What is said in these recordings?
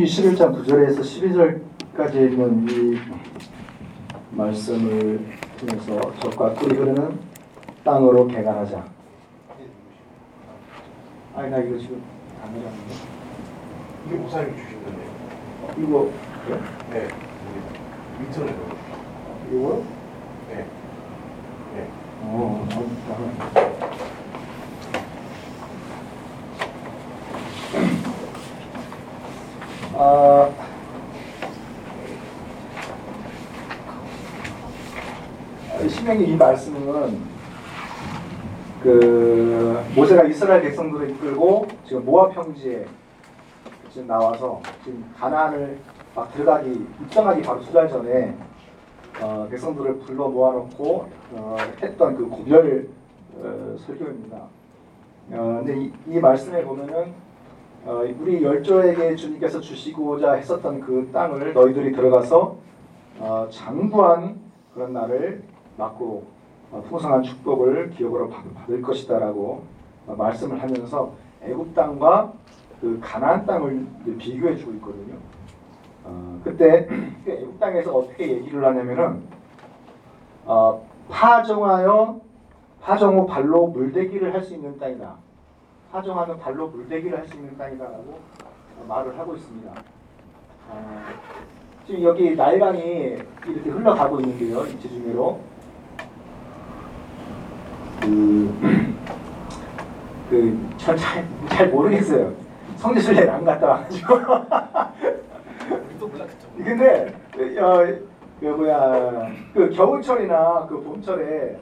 11장 9절에서 12절까지 있는 이 말씀을 통해서 젖과 꿀이 흐르는 땅으로 개간하자. 아니 나 이거 지금 안 해놨는데. 이게 목사님이 주신 건데요. 이거 네. 인터넷. 이거요? 네. 네. 신명기 이 말씀은 그 모세가 이스라엘 백성들을 이끌고 지금 모압 평지에 지금 나와서 지금 가나안을 막 들어가기 입성하기 바로 2달 전에 백성들을 불러 모아놓고 했던 그 고별 설교입니다. 근데 이 말씀에 보면은 우리 열조에게 주님께서 주시고자 했었던 그 땅을 너희들이 들어가서 장구한 그런 날을 맞고 풍성한 축복을 기업으로 받을 것이다라고 말씀을 하면서 애굽 땅과 그 가나안 땅을 비교해주고 있거든요. 그때 애굽 땅에서 어떻게 얘기를 하냐면은 파종하여 파종 후 발로 물대기를 할 수 있는 땅이다. 파종하면 발로 물대기를 할 수 있는 땅이다라고 말을 하고 있습니다. 지금 여기 나일강이 이렇게 흘러가고 있는데요. 이치 중으로 전 잘 모르겠어요. 성지순례를 안 갔다 와가지고. 근데 그 겨울철이나 그 봄철에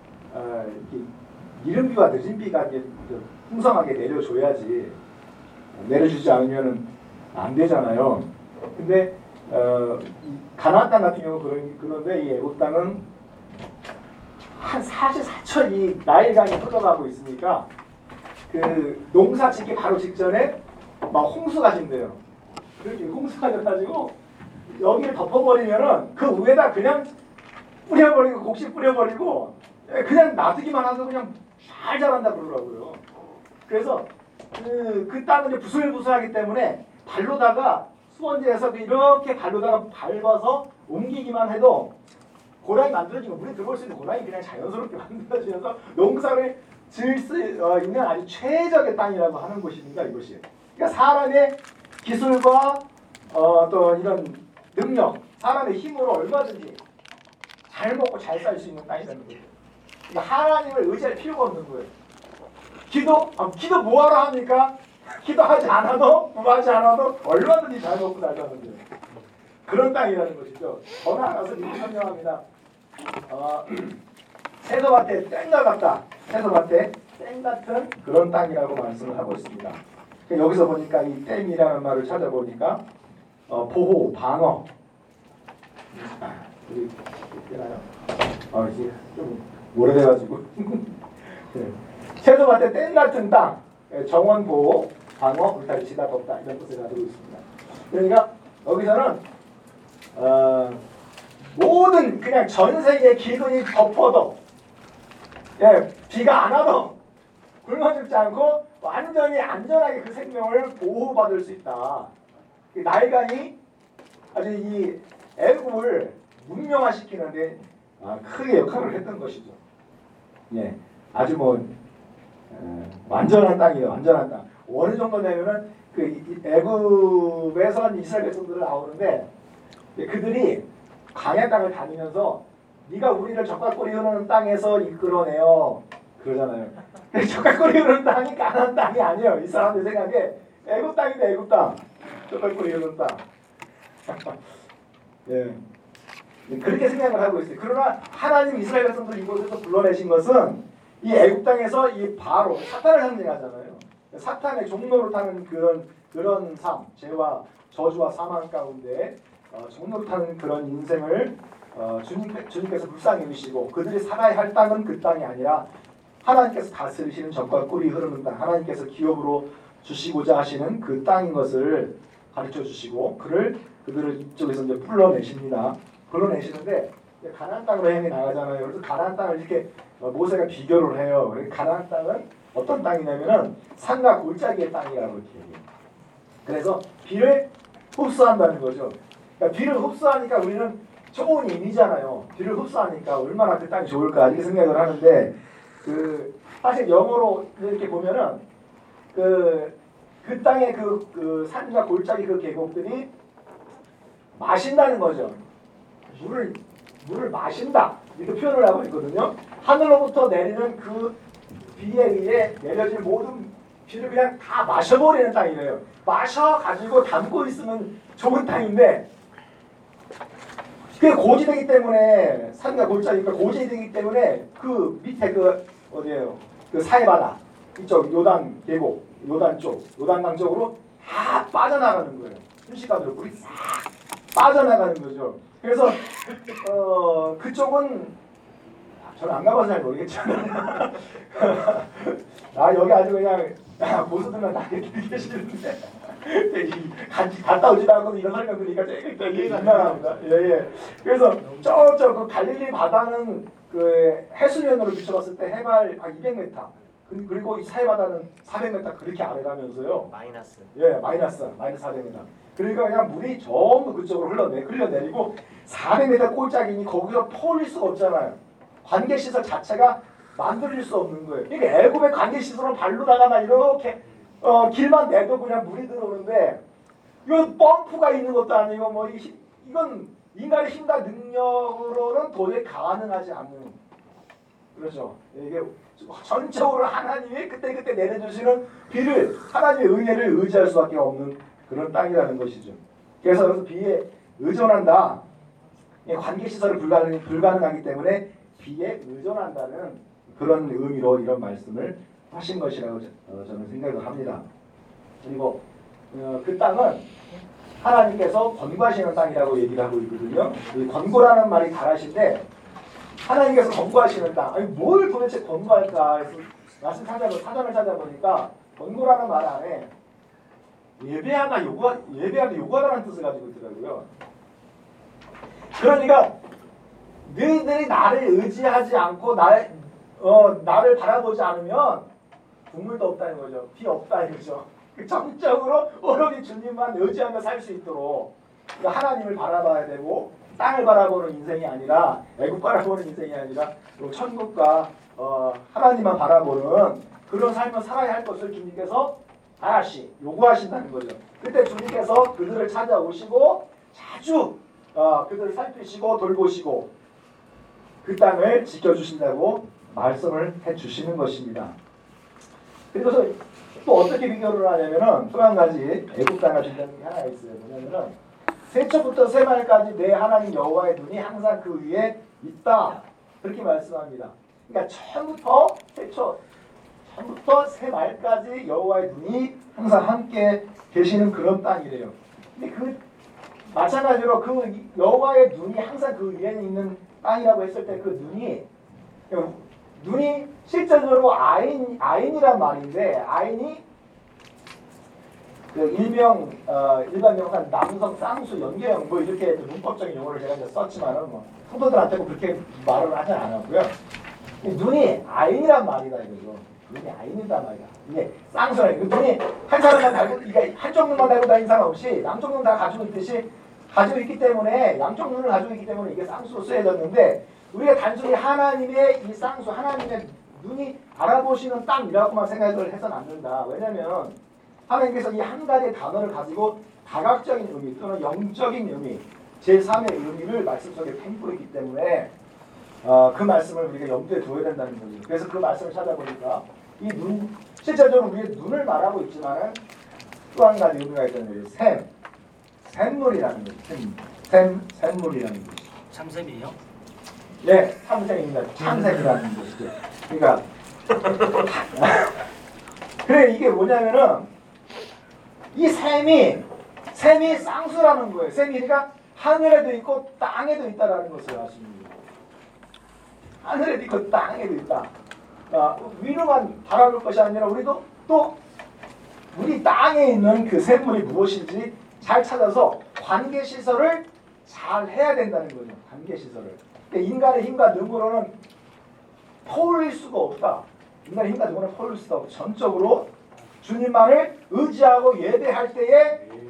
이른비와 늦은비가 풍성하게 내려줘야지 내려주지 않으면 안 되잖아요. 근데 가나안 땅 같은 경우 그런데 이 애굽 땅은 한 44철 이 나일강이 흘러가고 있으니까 그 농사 짓기 바로 직전에 막 홍수가 진대요. 그렇게 홍수가 져가지고 여기를 덮어버리면은 그 위에다 그냥 뿌려버리고 곡식 뿌려버리고 그냥 놔두기만 해서 그냥 잘 자란다 그러더라고요. 그래서 그 땅은 이제 부슬부슬하기 때문에 발로다가 수원지에서 이렇게 발로다가 밟아서 옮기기만 해도 고랑이 만들어지면 물에 들어올 수 있는 고랑이 그냥 자연스럽게 만들어지면서 농사를 지을 수 있는 아주 최적의 땅이라고 하는 곳입니다. 이곳이. 그러니까 사람의 기술과 또 이런 능력, 사람의 힘으로 얼마든지 잘 먹고 잘 살 수 있는 땅이라는 거죠. 그러니까 하나님을 의지할 필요가 없는 거예요. 기도 뭐하러 합니까? 기도하지 않아도 구하지 않아도 얼마든지 잘 먹고 살자는 거예요. 그런 땅이라는 것이죠. 전화 알아서 이렇게 설명합니다. 세서밭에 땡과 같다. 세서밭에 땡 같은 그런 땅이라고 말씀을 하고 있습니다. 여기서 보니까 이 땡이라는 말을 찾아보니까 보호, 방어. 여기 되나요? 이게 좀 오래돼가지고. 네. 세서밭에 땡 같은 땅, 정원 보호, 방어, 울타리 치다 덮다 이런 뜻을 가지고 있습니다. 그러니까 여기서는 모든 그냥 전 세계 기근이 덮어도 비가 안 와도 굶어 죽지 않고 완전히 안전하게 그 생명을 보호받을 수 있다. 나일강이 아주 이 애굽을 문명화시키는데 크게 역할을 했던 것이죠. 예, 아주 완전한 땅이에요. 완전한 땅. 어느 정도 되면은 그 애굽에서 이스라엘 백성들을 나오는데 그들이 광야 땅을 다니면서 네가 우리를 젖과 꿀이 흐르는 땅에서 이끌어내요 그러잖아요. 젖과 꿀이 흐르는 땅이 가나안 땅이 아니에요. 이 사람들 생각에 애굽 땅인데 애굽 땅, 젖과 꿀이 흐르는 땅. 예, 그렇게 생각을 하고 있어요. 그러나 하나님 이스라엘 백성들 이곳에서 불러내신 것은 이 애굽 땅에서 이 바로 사탄을 상징하잖아요. 사탄의 종로를 타는 그런 삶, 죄와 저주와 사망 가운데 종로를 타는 그런 인생을 주님께서 불쌍히 여기시고 그들이 살아야 할 땅은 그 땅이 아니라 하나님께서 다스리시는 젖과 꿀이 흐르는 땅, 하나님께서 기업으로 주시고자 하시는 그 땅인 것을 가르쳐 주시고 그들을 이쪽에서 이제 불러내십니다. 불러내시는데 가나안 땅으로 향해 나가잖아요. 그래서 가나안 땅을 이렇게 모세가 비교를 해요. 가나안 땅은 어떤 땅이냐면은 산과 골짜기의 땅이라고 이렇게 얘기해요. 그래서 비를 흡수한다는 거죠. 그러니까 비를 흡수하니까 우리는 좋은 의미잖아요. 비를 흡수하니까 얼마나 그 땅이 좋을까 이렇게 생각을 하는데 사실 영어로 이렇게 보면은 그 땅의 그 산과 골짜기 그 계곡들이 마신다는 거죠. 물을 마신다 이렇게 표현을 하고 있거든요. 하늘로부터 내리는 그 비에 의해 내려질 모든 비를 그냥 다 마셔버리는 땅이래요. 마셔가지고 담고 있으면 좋은 땅인데 그게 고지되기 때문에 산과 골짜기가 고지되기 때문에 그 밑에 그 어디예요? 그 사해바다 이쪽 요단 계곡 요단 쪽 요단강 쪽으로 다 빠져나가는 거예요. 순식간으로 물이 싹 빠져나가는 거죠. 그래서 그쪽은 저는 안 가봐서 잘 모르겠지만 여기 아주 그냥 보수들만 다 이렇게 계시는데 갔다 오지도 않고 이런 설명들이니까 되게 민망합니다. 예. 그래서 저쪽 그 갈릴리 바다는 그 해수면으로 비춰봤을 때 해발 한 200m 그리고 이 사해바다는 400m 그렇게 아래라면서요. 마이너스. 예, 마이너스 400m. 그러니까 그냥 물이 전부 그쪽으로 흘러내리고 400m 꼴짝이니 거기서 퍼올릴 수가 없잖아요. 관계시설 자체가 만들어질 수 없는 거예요. 그러니까 애굽의 관계시설은 발로다가 막 이렇게 길만 내도 그냥 물이 들어오는데 이건 펌프가 있는 것도 아니고 뭐 이건 인간의 힘과 능력으로는 도저히 가능하지 않는 그렇죠. 이게 전적으로 하나님이 그때 내려주시는 비를 하나님의 은혜를 의지할 수밖에 없는 그런 땅이라는 것이죠. 그래서 여기서 비에 의존한다. 관계시설이 불가능하기 때문에 비에 의존한다는 그런 의미로 이런 말씀을 하신 것이라고 저는 생각을 합니다. 그리고 그 땅은 하나님께서 권고하시는 땅이라고 얘기를 하고 있거든요. 이 권고라는 말이 가라신데 하나님께서 권고하시는 땅. 아니 뭘 도대체 권고할까 해서 사전을 찾아보니까 권고라는 말 안에 예배하다 요구하다는 뜻을 가지고 있더라고요. 그러니까 너희들이 나를 의지하지 않고 나를 바라보지 않으면 국물도 없다는 거죠. 비 없다 이거죠. 정적으로 오로지 주님만 의지하며 살 수 있도록 하나님을 바라봐야 되고 땅을 바라보는 인생이 아니라 애국 바라보는 인생이 아니라 천국과 하나님만 바라보는 그런 삶을 살아야 할 것을 주님께서 하나씩 요구하신다는 거죠. 그때 주님께서 그들을 찾아오시고 자주 그들을 살피시고 돌보시고 그 땅을 지켜주신다고 말씀을 해주시는 것입니다. 그래서 또 어떻게 비교를 하냐면은 또 한 가지 애국 땅을 준다는 게 하나 있어요. 뭐냐면은 세초부터 세말까지 내 하나님 여호와의 눈이 항상 그 위에 있다. 그렇게 말씀합니다. 그러니까 처음부터 세말까지 여호와의 눈이 항상 함께 계시는 그런 땅이래요. 근데 마찬가지로 그 여호와의 눈이 항상 그 위에 있는 땅이라고 했을 때 그 눈이 실제적으로 아인이란 말인데 아인이 그 일반 명사 남성 쌍수 연계형 뭐 이렇게 문법적인 용어를 제가 이제 썼지만은 뭐 성도들한테도 그렇게 말을 하지 않았고요. 눈이 아인이란 말이다 이거죠. 눈이 아인이란 말이다. 이게 쌍수라 눈이 한 사람만 달고 이게 한쪽 눈만 달고 다니는 사람 없이 양쪽 눈 다 가지고 있듯이 가지고 있기 때문에 양쪽 눈을 가지고 있기 때문에 이게 쌍수로 쓰여졌는데 우리가 단순히 하나님의 이 쌍수 하나님의 눈이 알아보시는 땅이라고만 생각을 해서는 안 된다. 왜냐하면 하나님께서 이 한 가지의 단어를 가지고 다각적인 의미 또는 영적인 의미 제3의 의미를 말씀 속에 팽뿌리기 때문에 그 말씀을 우리가 염두에 둬야 된다는 거죠. 그래서 그 말씀을 찾아보니까 이 눈 실제적으로 우리의 눈을 말하고 있지만은 또 한 가지 의미가 있다는 거예요. 샘물이라는 거죠. 샘물이라는 거죠. 참샘이에요? 네, 참샘입니다. 참샘이라는 것이죠. 그러니까 그래 이게 뭐냐면은 이 샘이 쌍수라는 거예요. 샘이 그러니까 하늘에도 있고 땅에도 있다라는 것을 아십니다. 하늘에도 있고 땅에도 있다. 위로만 바라볼 것이 아니라 우리도 또 우리 땅에 있는 그 샘물이 무엇인지 잘 찾아서 관계시설을 잘 해야 된다는 거죠. 관계시설을. 인간의 힘과 능으로는 퍼올릴 수가 없다. 인간의 힘과 능으로는 퍼올릴 수가 없고 전적으로 주님만을 의지하고 예배할 때에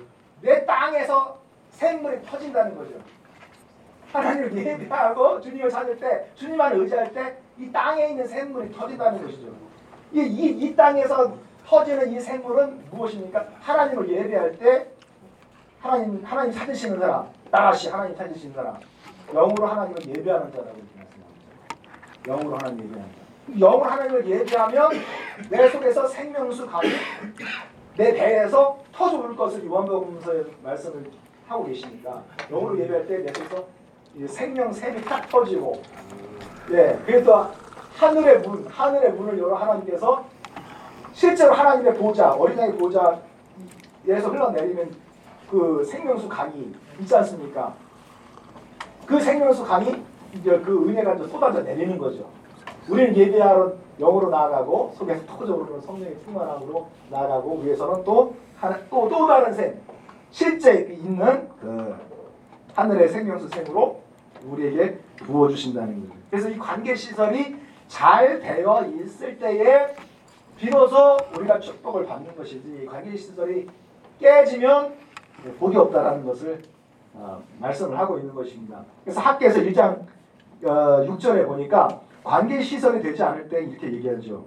내 땅에서 샘물이 터진다는 거죠. 하나님을 예배하고 주님을 찾을 때, 주님만 의지할 때 이 땅에 있는 샘물이 터진다는 것이죠. 이 땅에서 터지는 이 샘물은 무엇입니까? 하나님을 예배할 때 하나님 찾으시는 사람, 나같이 하나님 찾으시는 사람, 영으로 하나님을 예배하는 자라고 이렇게 말씀합니다. 영으로 하나님 예배하는 자. 영으로 하나님을 예배하면 내 속에서 생명수 강이 내 배에서 터져올 것을 요한복음서에 말씀을 하고 계시니까 영으로 예배할 때 내 속에서 생명샘이 딱 터지고, 예, 그래서 하늘의 문을 열어 하나님께서 실제로 하나님의 보좌, 어린양의 보좌에서 흘러내리는 그 생명수 강이 있지 않습니까? 그 생명수 강이 이제 그 은혜가 이제 쏟아져 내리는 거죠. 우리는 예배하러 영으로 나아가고 속에서 터져오르는 성령의 충만함으로 나아가고 위에서는 또 다른 샘, 실제 있는 그 하늘의 생명수 샘으로 우리에게 부어주신다는 거죠. 그래서 이 관계시설이 잘 되어 있을 때에 비로소 우리가 축복을 받는 것이지, 관계시설이 깨지면 복이 없다라는 것을 말씀을 하고 있는 것입니다. 그래서 학계에서 1장 6절에 보니까 관계시설이 되지 않을 때 이렇게 얘기하죠.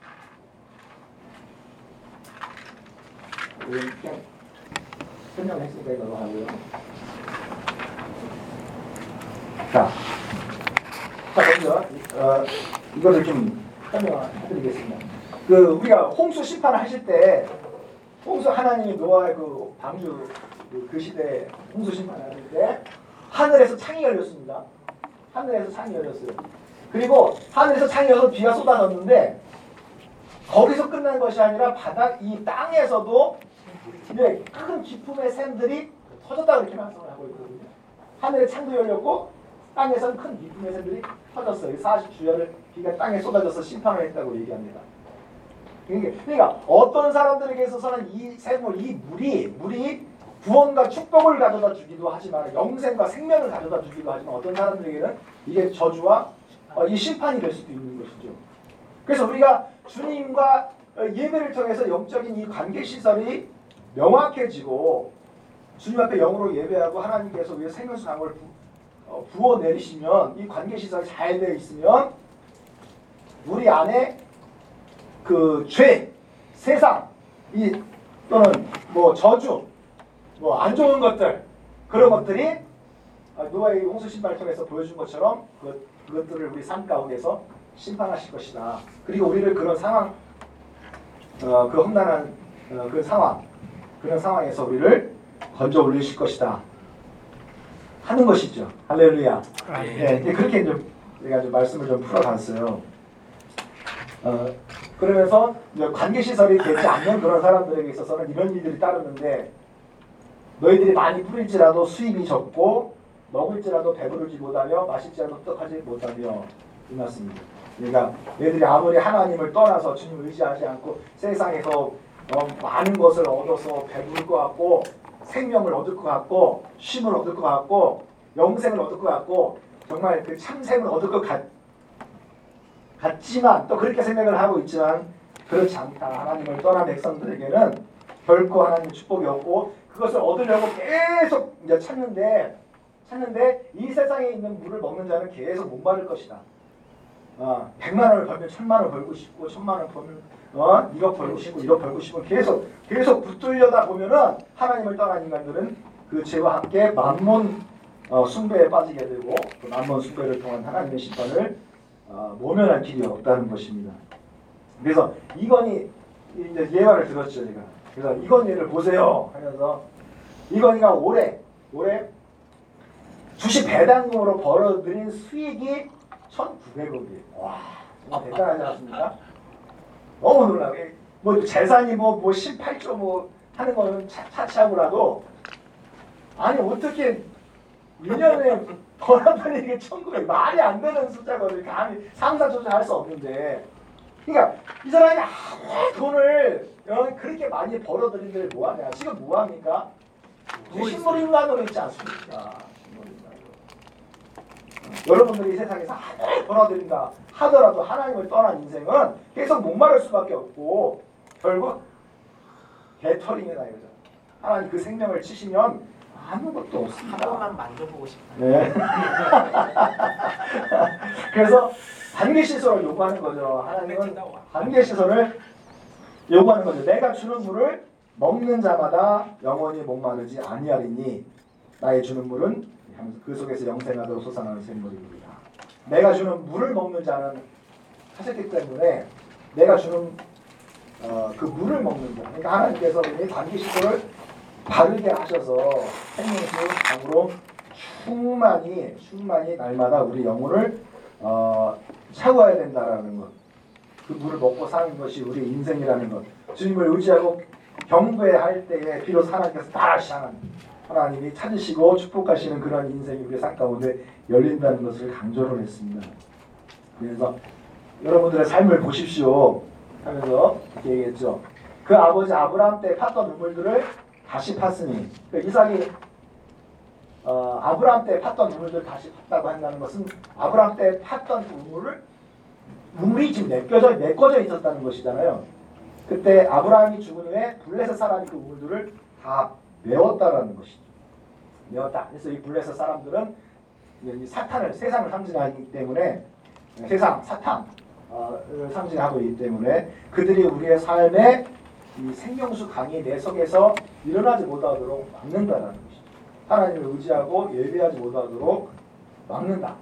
그냥 설명을 했으니까 이거 하고요. 자, 먼저 이거를 좀 설명해드리겠습니다. 우리가 홍수 심판을 하실 때, 홍수 하나님이 노아의 그 방주 그 시대에 홍수 심판을 하실 때 하늘에서 창이 열렸습니다. 하늘에서 창이 열렸어요. 그리고 하늘에서 창이 열려서 비가 쏟아졌는데 거기서 끝난 것이 아니라 이 땅에서도 이제 큰 기품의 샘들이 터졌다고 이렇게 말씀을 하고 있거든요. 하늘에 창도 열렸고 땅에서는 큰 기품의 샘들이 터졌어요. 40주야를 비가 땅에 쏟아져서 심판을 했다고 얘기합니다. 그러니까 어떤 사람들에게 있어서는 이 샘물, 이 물이 구원과 축복을 가져다 주기도 하지만 영생과 생명을 가져다 주기도 하지만 어떤 사람들에게는 이게 저주와 이 심판이 될 수도 있는 것이죠. 그래서 우리가 주님과 예배를 통해서 영적인 이 관계시설이 명확해지고 주님 앞에 영으로 예배하고 하나님께서 우리의 생명수 강을 부어내리시면 이 관계시설이 잘 되어 있으면 우리 안에 그 죄, 세상, 또는 뭐 저주, 뭐 안 좋은 것들, 그런 것들이 노아의 홍수 심판을 통해서 보여준 것처럼 그것들을 우리 삶 가운데서 심판하실 것이다. 그리고 우리를 그런 상황, 그 험난한 그런 상황에서 우리를 건져 올리실 것이다 하는 것이죠. 할렐루야. 네, 그렇게 내가 좀 말씀을 좀 풀어갔어요. 그러면서 관계시설이 되지 않는 그런 사람들에게 있어서는 이런 일들이 따르는데, 너희들이 많이 뿌릴지라도 수입이 적고 먹을지라도 배부르지 못하며 마실지라도 흡떡하지 못하며, 이 말씀입니다. 그러니까 너희들이 아무리 하나님을 떠나서 주님을 의지하지 않고 세상에서 많은 것을 얻어서 배부를 것 같고 생명을 얻을 것 같고 쉼을 얻을 것 같고 영생을 얻을 것 같고 정말 그 참생을 얻을 것 같지만 또 그렇게 생각을 하고 있지만 그렇지 않다. 하나님을 떠난 백성들에게는 결코 하나님의 축복이 없고 그것을 얻으려고 계속 이제 찾는데 이 세상에 있는 물을 먹는 자는 계속 목마를 것이다. 100만 원을 벌면 1000만 원 벌고 싶고 1000만 원 벌면 1억 벌고 싶고 1억 벌고 싶고 계속 붙들려다 보면은 하나님을 떠난 인간들은 그 죄와 함께 만몬 숭배에 빠지게 되고 그 만몬 숭배를 통한 하나님의 심판을 모면할 길이 없다는 것입니다. 그래서 이건희 이제 예화를 들었죠 제가. 그래서 이건희를 보세요 하면서 이건희가 올해 주식 배당금으로 벌어들인 수익이 1,900억이에요. 와, 정말 대단하지 않습니까? 너무 놀라게. 뭐 재산이 뭐 18조 뭐 하는 거는 차치하고라도 아니 어떻게 1년에 벌어들이는 게 1,900 말이 안 되는 숫자거든요. 감히 상상 조절할 수 없는데. 그러니까 이 사람이 아무 돈을 그렇게 많이 벌어들이는데 뭐하냐? 지금 뭐합니까? 식물인간으로 있지 않습니까? 여러분들이 이 세상에서 아무리 벌어들인다 하더라도 하나님을 떠난 인생은 계속 목마를 수밖에 없고 결국 개털이다 이거죠. 하나님 그 생명을 치시면 아무것도 한 없습니다. 번만 만져보고 싶어요. 네. 그래서 단계 시설을 요구하는 거죠. 하나님은 단계 시설을 요구하는 거죠. 내가 주는 물을 먹는 자마다 영원히 목마르지 아니하리니 나의 주는 물은 하면서 그 속에서 영생하도록 솟아나는 샘물입니다. 내가 주는 물을 먹는 자는 하셨기 때문에 내가 주는 그 물을 먹는 자. 그러니까 하나님께서 우리 단계 시설을 바르게 하셔서 생명수 강으로 충만히 날마다 우리 영혼을 채워야 된다라는 것. 그 물을 먹고 사는 것이 우리 인생이라는 것. 주님을 의지하고 경배할 때에 비로소 하나님께서 다시 하나님이 찾으시고 축복하시는 그런 인생이 우리 삶 가운데 열린다는 것을 강조를 했습니다. 그래서 여러분들의 삶을 보십시오 하면서 이렇게 얘기했죠. 그 아버지 아브라함 때 팠던 우물들을 다시 팠으니, 그러니까 이삭이 아브라함 때 팠던 우물들을 다시 팠다고 한다는 것은 아브라함 때 팠던 그 우물이 지금 메꿔져 있었다는 것이잖아요. 그때 아브라함이 죽은 후에 블레셋 사람이 그 우물들을 다 메웠다라는 것이죠. 메웠다. 그래서 이 블레셋 사람들은 이 사탄을, 세상을 상징하기 때문에, 세상, 사탄을 상징하고 있기 때문에 그들이 우리의 삶에 이 생명수 강이 내 속에서 일어나지 못하도록 막는다라는 것이죠. 하나님을 의지하고 예배하지 못하도록 막는다.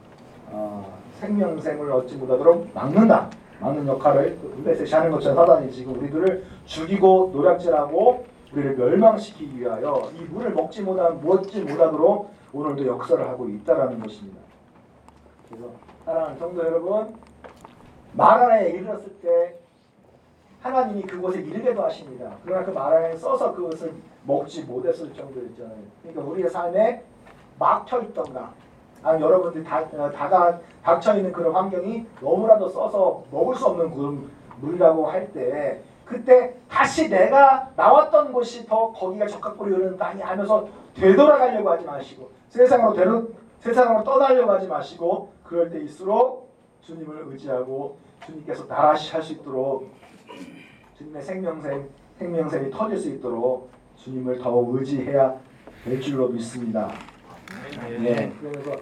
생명샘을 얻지 못하도록 막는 역할을 블레셋이 하는 것처럼 사단이 지금 우리들을 죽이고 노략질하고 우리를 멸망시키기 위하여 이 물을 먹지 못하도록 오늘도 역사를 하고 있다라는 것입니다. 그래서 사랑하는 성도 여러분, 마라나에 이르렀을 때 하나님이 그곳에 이르게도 하십니다. 그러나 그 마라나에 써서 그것을 먹지 못했을 정도였잖아요. 그러니까 우리의 삶에 막혀있던가, 여러분들이 닥쳐있는 그런 환경이 너무나도 써서 먹을 수 없는 그런 물이라고 할 때, 그때 다시 내가 나왔던 곳이 더 거기가 적합골이 흐르는 땅이 하면서 되돌아가려고 하지 마시고, 세상으로 떠나려고 하지 마시고, 그럴 때일수록 주님을 의지하고 주님께서 다시 할 수 있도록, 주님의 생명샘이 터질 수 있도록 주님을 더 의지해야 될 줄로 믿습니다. 네, 그래서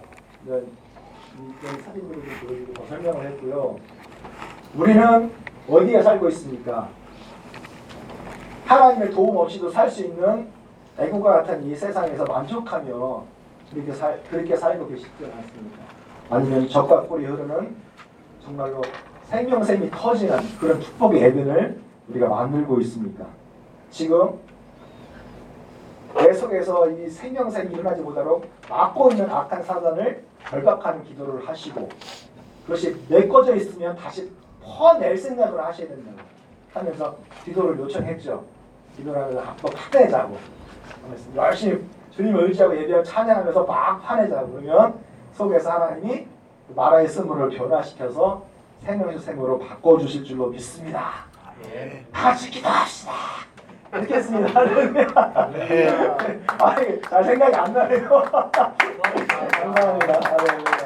이 사진으로 좀 보여주고 더 설명을 했고요. 우리는 어디에 살고 있습니까? 하나님의 도움 없이도 살 수 있는 애국과 같은 이 세상에서 만족하며 그렇게 살고 계시지 않습니까? 아니면 적과 꿀이 흐르는 정말로 생명샘이 터지는 그런 축복의 에덴을 우리가 만들고 있습니까? 지금 내 속에서 이 생명샘이 일어나지 못하도록 막고 있는 악한 사단을 결박하는 기도를 하시고, 그것이 메꿔져 있으면 다시 퍼낼 생각을 하셔야 된다고 하면서 기도를 요청했죠. 기도를 하면서 한번 파내자고, 열심히 주님을 의지하고 예배하고 찬양하면서 막 파내자고. 그러면 속에서 하나님이 마라의 쓴물을 변화시켜서 생명수 샘으로 바꿔주실 줄로 믿습니다. 다 같이 기도합시다. 이렇게 했습니다. 네. 잘 생각이 안 나네요. 감사합니다.